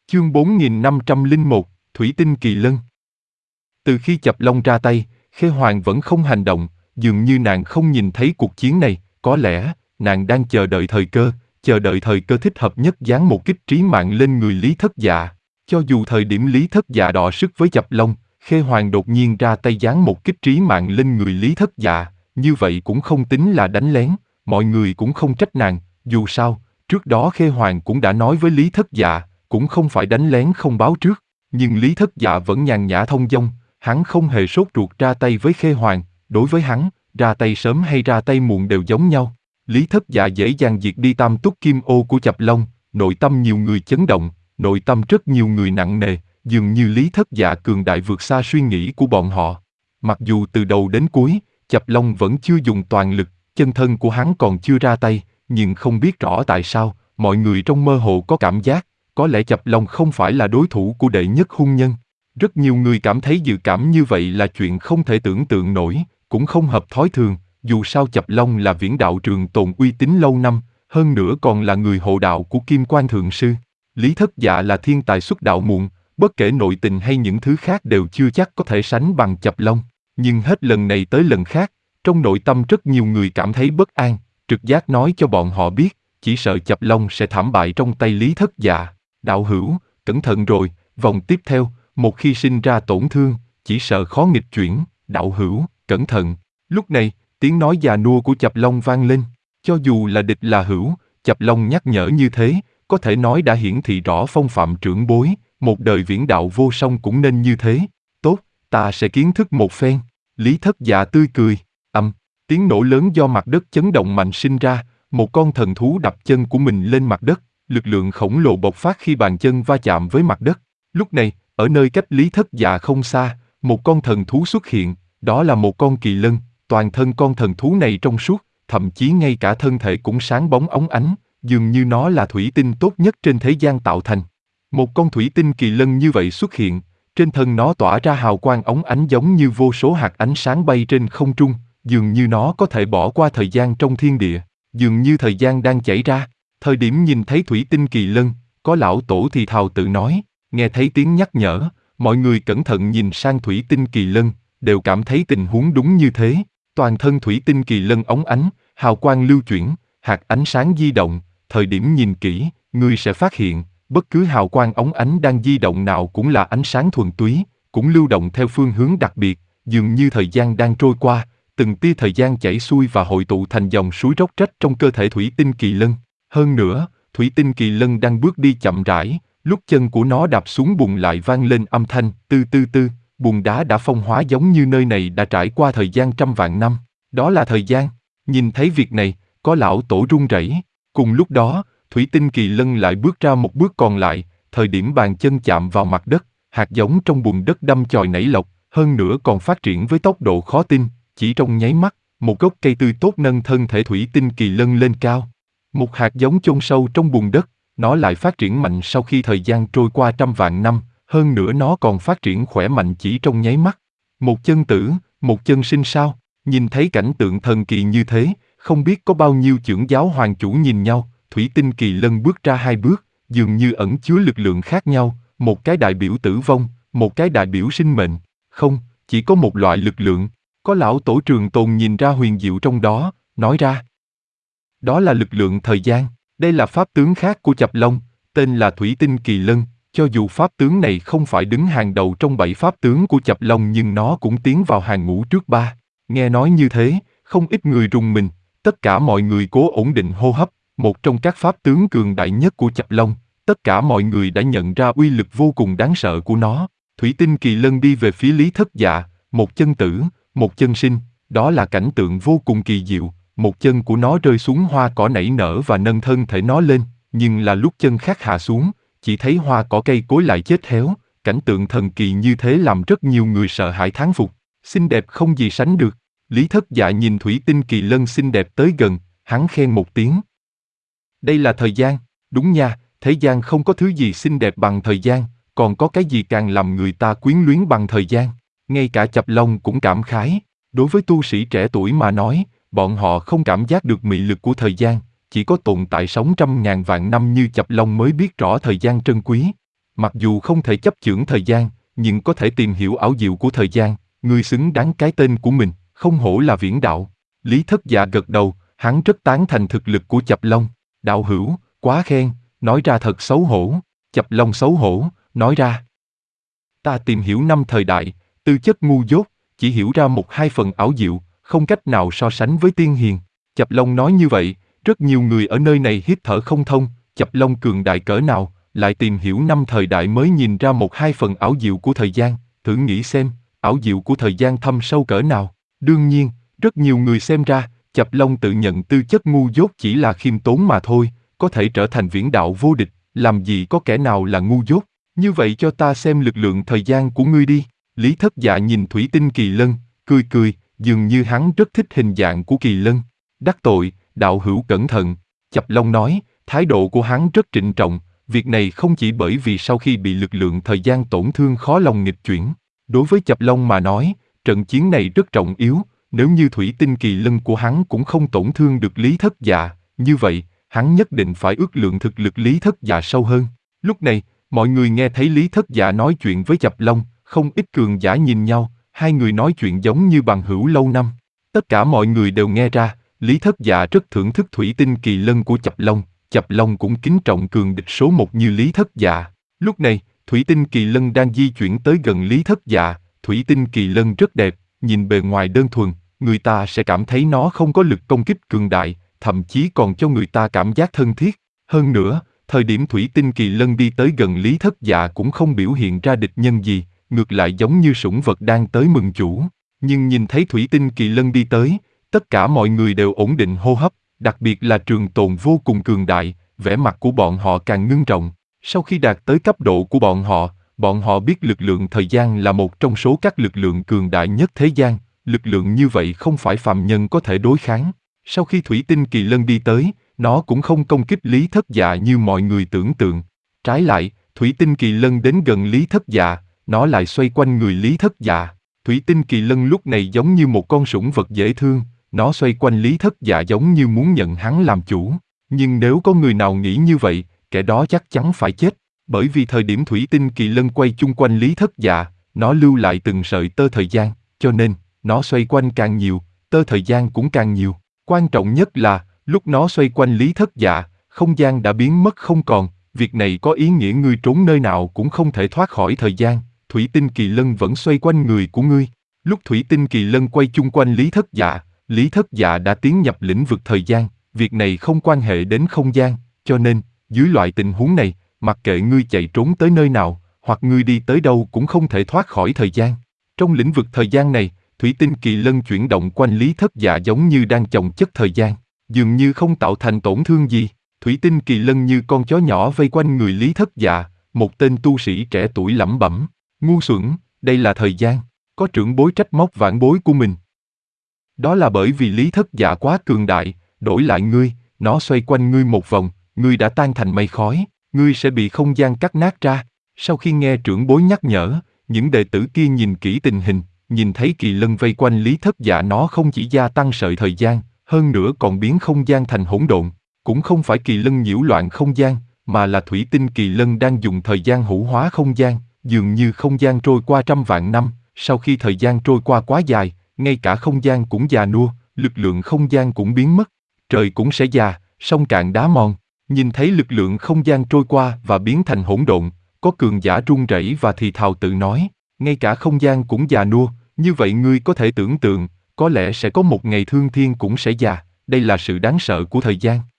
Chương 4501, Thủy tinh kỳ lân. Từ khi Chập Long ra tay, Khê Hoàng vẫn không hành động, dường như nàng không nhìn thấy cuộc chiến này, có lẽ, nàng đang chờ đợi thời cơ thích hợp nhất giáng một kích trí mạng lên người Lý Thất Dạ. Cho dù thời điểm Lý Thất Dạ đọ sức với Chập Long, Khê Hoàng đột nhiên ra tay giáng một kích trí mạng lên người Lý Thất Dạ, như vậy cũng không tính là đánh lén, mọi người cũng không trách nàng, dù sao, trước đó Khê Hoàng cũng đã nói với Lý Thất Dạ, cũng không phải đánh lén không báo trước, nhưng Lý Thất Dạ vẫn nhàn nhã thông dong, hắn không hề sốt ruột ra tay với Khê Hoàng, đối với hắn, ra tay sớm hay ra tay muộn đều giống nhau. Lý Thất Dạ dễ dàng diệt đi tam túc kim ô của Chập Long, nội tâm nhiều người chấn động, nội tâm rất nhiều người nặng nề, dường như Lý Thất Dạ cường đại vượt xa suy nghĩ của bọn họ. Mặc dù từ đầu đến cuối, Chập Long vẫn chưa dùng toàn lực, chân thân của hắn còn chưa ra tay, nhưng không biết rõ tại sao, mọi người trong mơ hồ có cảm giác, có lẽ Chập Long không phải là đối thủ của đệ nhất hung nhân. Rất nhiều người cảm thấy dự cảm như vậy là chuyện không thể tưởng tượng nổi, cũng không hợp thói thường, dù sao Chập Long là viễn đạo trường tồn uy tín lâu năm, hơn nữa còn là người hộ đạo của Kim Quan Thượng Sư. Lý Thất Dạ là thiên tài xuất đạo muộn, bất kể nội tình hay những thứ khác đều chưa chắc có thể sánh bằng Chập Long. Nhưng hết lần này tới lần khác, trong nội tâm rất nhiều người cảm thấy bất an, trực giác nói cho bọn họ biết, chỉ sợ Chập Long sẽ thảm bại trong tay Lý Thất Dạ. Đạo hữu, cẩn thận rồi, vòng tiếp theo, một khi sinh ra tổn thương, chỉ sợ khó nghịch chuyển, đạo hữu, cẩn thận. Lúc này, tiếng nói già nua của Chập Long vang lên, cho dù là địch là hữu, Chập Long nhắc nhở như thế, có thể nói đã hiển thị rõ phong phạm trưởng bối, một đời viễn đạo vô song cũng nên như thế. Tốt, ta sẽ kiến thức một phen. Lý Thất Dạ tươi cười, tiếng nổ lớn do mặt đất chấn động mạnh sinh ra, một con thần thú đập chân của mình lên mặt đất, lực lượng khổng lồ bộc phát khi bàn chân va chạm với mặt đất. Lúc này, ở nơi cách Lý Thất Dạ không xa, một con thần thú xuất hiện, đó là một con kỳ lân, toàn thân con thần thú này trong suốt, thậm chí ngay cả thân thể cũng sáng bóng óng ánh, dường như nó là thủy tinh tốt nhất trên thế gian tạo thành. Một con thủy tinh kỳ lân như vậy xuất hiện, trên thân nó tỏa ra hào quang óng ánh giống như vô số hạt ánh sáng bay trên không trung, dường như nó có thể bỏ qua thời gian trong thiên địa, dường như thời gian đang chảy ra. Thời điểm nhìn thấy thủy tinh kỳ lân, có lão tổ thì thào tự nói, nghe thấy tiếng nhắc nhở, mọi người cẩn thận nhìn sang thủy tinh kỳ lân, đều cảm thấy tình huống đúng như thế. Toàn thân thủy tinh kỳ lân óng ánh, hào quang lưu chuyển, hạt ánh sáng di động, thời điểm nhìn kỹ, ngươi sẽ phát hiện, bất cứ hào quang óng ánh đang di động nào cũng là ánh sáng thuần túy, cũng lưu động theo phương hướng đặc biệt, dường như thời gian đang trôi qua, từng tia thời gian chảy xuôi và hội tụ thành dòng suối róc rách trong cơ thể thủy tinh kỳ lân. Hơn nữa, thủy tinh kỳ lân đang bước đi chậm rãi, lúc chân của nó đạp xuống bùn lại vang lên âm thanh tư tư tư, bùn đá đã phong hóa giống như nơi này đã trải qua thời gian trăm vạn năm. Đó là thời gian. Nhìn thấy việc này, có lão tổ run rẩy. Cùng lúc đó, thủy tinh kỳ lân lại bước ra một bước còn lại, thời điểm bàn chân chạm vào mặt đất, hạt giống trong bùn đất đâm chồi nảy lộc, hơn nữa còn phát triển với tốc độ khó tin, chỉ trong nháy mắt, một gốc cây tươi tốt nâng thân thể thủy tinh kỳ lân lên cao. Một hạt giống chôn sâu trong bùn đất, nó lại phát triển mạnh sau khi thời gian trôi qua trăm vạn năm, hơn nữa nó còn phát triển khỏe mạnh chỉ trong nháy mắt. Một chân tử, một chân sinh sao? Nhìn thấy cảnh tượng thần kỳ như thế, không biết có bao nhiêu chưởng giáo hoàng chủ nhìn nhau, thủy tinh kỳ lân bước ra hai bước, dường như ẩn chứa lực lượng khác nhau, một cái đại biểu tử vong, một cái đại biểu sinh mệnh. Không, chỉ có một loại lực lượng. Có lão tổ Trường Tồn nhìn ra huyền diệu trong đó, nói ra. Đó là lực lượng thời gian, đây là pháp tướng khác của Chập Long, tên là Thủy Tinh Kỳ Lân, cho dù pháp tướng này không phải đứng hàng đầu trong 7 pháp tướng của Chập Long nhưng nó cũng tiến vào hàng ngũ trước 3. Nghe nói như thế, không ít người rùng mình, tất cả mọi người cố ổn định hô hấp, một trong các pháp tướng cường đại nhất của Chập Long, tất cả mọi người đã nhận ra uy lực vô cùng đáng sợ của nó. Thủy Tinh Kỳ Lân đi về phía Lý Thất Dạ, một chân tử, một chân sinh, đó là cảnh tượng vô cùng kỳ diệu, một chân của nó rơi xuống hoa cỏ nảy nở và nâng thân thể nó lên, nhưng là lúc chân khác hạ xuống, chỉ thấy hoa cỏ cây cối lại chết héo, cảnh tượng thần kỳ như thế làm rất nhiều người sợ hãi thán phục, xinh đẹp không gì sánh được. Lý Thất Dạ nhìn thủy tinh kỳ lân xinh đẹp tới gần, hắn khen một tiếng. Đây là thời gian, đúng nha, thế gian không có thứ gì xinh đẹp bằng thời gian, còn có cái gì càng làm người ta quyến luyến bằng thời gian. Ngay cả Chập Long cũng cảm khái, đối với tu sĩ trẻ tuổi mà nói, bọn họ không cảm giác được mị lực của thời gian, chỉ có tồn tại sống trăm ngàn vạn năm như Chập Long mới biết rõ thời gian trân quý. Mặc dù không thể chấp chưởng thời gian, nhưng có thể tìm hiểu ảo diệu của thời gian, ngươi xứng đáng cái tên của mình, không hổ là viễn đạo. Lý Thất Dạ gật đầu, hắn rất tán thành thực lực của Chập Long. Đạo hữu, quá khen, nói ra thật xấu hổ. Chập Long xấu hổ, nói ra. Ta tìm hiểu 5 thời đại, tư chất ngu dốt, chỉ hiểu ra 1-2 phần ảo diệu, không cách nào so sánh với tiên hiền. Chập Long nói như vậy, rất nhiều người ở nơi này hít thở không thông, Chập Long cường đại cỡ nào, lại tìm hiểu 5 thời đại mới nhìn ra 1-2 phần ảo diệu của thời gian, thử nghĩ xem, ảo diệu của thời gian thâm sâu cỡ nào. Đương nhiên, rất nhiều người xem ra, Chập Long tự nhận tư chất ngu dốt chỉ là khiêm tốn mà thôi, có thể trở thành viễn đạo vô địch, làm gì có kẻ nào là ngu dốt. Như vậy cho ta xem lực lượng thời gian của ngươi đi. Lý Thất Dạ nhìn thủy tinh kỳ lân, cười cười, dường như hắn rất thích hình dạng của kỳ lân. Đắc tội, đạo hữu cẩn thận. Chập Long nói, thái độ của hắn rất trịnh trọng, việc này không chỉ bởi vì sau khi bị lực lượng thời gian tổn thương khó lòng nghịch chuyển. Đối với Chập Long mà nói, trận chiến này rất trọng yếu, nếu như thủy tinh kỳ lân của hắn cũng không tổn thương được Lý Thất Dạ, như vậy, hắn nhất định phải ước lượng thực lực Lý Thất Dạ sâu hơn. Lúc này, mọi người nghe thấy Lý Thất Dạ nói chuyện với Chập Long, không ít cường giả nhìn nhau, hai người nói chuyện giống như bằng hữu lâu năm. Tất cả mọi người đều nghe ra, Lý Thất Dạ rất thưởng thức thủy tinh kỳ lân của Chập Long cũng kính trọng cường địch số 1 như Lý Thất Dạ. Lúc này, thủy tinh kỳ lân đang di chuyển tới gần Lý Thất Dạ, thủy tinh kỳ lân rất đẹp, nhìn bề ngoài đơn thuần, người ta sẽ cảm thấy nó không có lực công kích cường đại, thậm chí còn cho người ta cảm giác thân thiết. Hơn nữa, thời điểm thủy tinh kỳ lân đi tới gần Lý Thất Dạ cũng không biểu hiện ra địch nhân gì, ngược lại giống như sủng vật đang tới mừng chủ. Nhưng nhìn thấy thủy tinh kỳ lân đi tới, tất cả mọi người đều ổn định hô hấp, đặc biệt là Trường Tồn vô cùng cường đại, vẻ mặt của bọn họ càng ngưng trọng. Sau khi đạt tới cấp độ của bọn họ biết lực lượng thời gian là một trong số các lực lượng cường đại nhất thế gian, lực lượng như vậy không phải phàm nhân có thể đối kháng. Sau khi thủy tinh kỳ lân đi tới, nó cũng không công kích Lý Thất Dạ như mọi người tưởng tượng. Trái lại, thủy tinh kỳ lân đến gần Lý Thất Dạ, nó lại xoay quanh người Lý Thất Dạ. Thủy tinh kỳ lân lúc này giống như một con sủng vật dễ thương, nó xoay quanh Lý Thất Dạ giống như muốn nhận hắn làm chủ. Nhưng nếu có người nào nghĩ như vậy, kẻ đó chắc chắn phải chết. Bởi vì thời điểm thủy tinh kỳ lân quay chung quanh Lý Thất Dạ, nó lưu lại từng sợi tơ thời gian, cho nên, nó xoay quanh càng nhiều, tơ thời gian cũng càng nhiều. Quan trọng nhất là, lúc nó xoay quanh Lý Thất Dạ, không gian đã biến mất không còn, việc này có ý nghĩa ngươi trốn nơi nào cũng không thể thoát khỏi thời gian, thủy tinh kỳ lân vẫn xoay quanh người của ngươi. Lúc thủy tinh kỳ lân quay chung quanh Lý Thất Dạ đã tiến nhập lĩnh vực thời gian, việc này không quan hệ đến không gian, cho nên, dưới loại tình huống này, mặc kệ ngươi chạy trốn tới nơi nào, hoặc ngươi đi tới đâu cũng không thể thoát khỏi thời gian. Trong lĩnh vực thời gian này, thủy tinh kỳ lân chuyển động quanh Lý Thất Dạ giống như đang chồng chất thời gian, dường như không tạo thành tổn thương gì. Thủy tinh kỳ lân như con chó nhỏ vây quanh người Lý Thất Dạ, một tên tu sĩ trẻ tuổi lẩm bẩm, ngu xuẩn, đây là thời gian, có trưởng bối trách móc vãn bối của mình. Đó là bởi vì Lý Thất Dạ quá cường đại, đổi lại ngươi, nó xoay quanh ngươi một vòng, ngươi đã tan thành mây khói, ngươi sẽ bị không gian cắt nát ra. Sau khi nghe trưởng bối nhắc nhở, những đệ tử kia nhìn kỹ tình hình, nhìn thấy kỳ lân vây quanh Lý Thất Dạ nó không chỉ gia tăng sợi thời gian, hơn nữa còn biến không gian thành hỗn độn. Cũng không phải kỳ lân nhiễu loạn không gian, mà là thủy tinh kỳ lân đang dùng thời gian hữu hóa không gian, dường như không gian trôi qua trăm vạn năm, sau khi thời gian trôi qua quá dài, ngay cả không gian cũng già nua, lực lượng không gian cũng biến mất, trời cũng sẽ già, sông cạn đá mòn. Nhìn thấy lực lượng không gian trôi qua và biến thành hỗn độn, có cường giả run rẩy và thì thào tự nói, ngay cả không gian cũng già nua, như vậy ngươi có thể tưởng tượng, có lẽ sẽ có một ngày thương thiên cũng sẽ già, đây là sự đáng sợ của thời gian.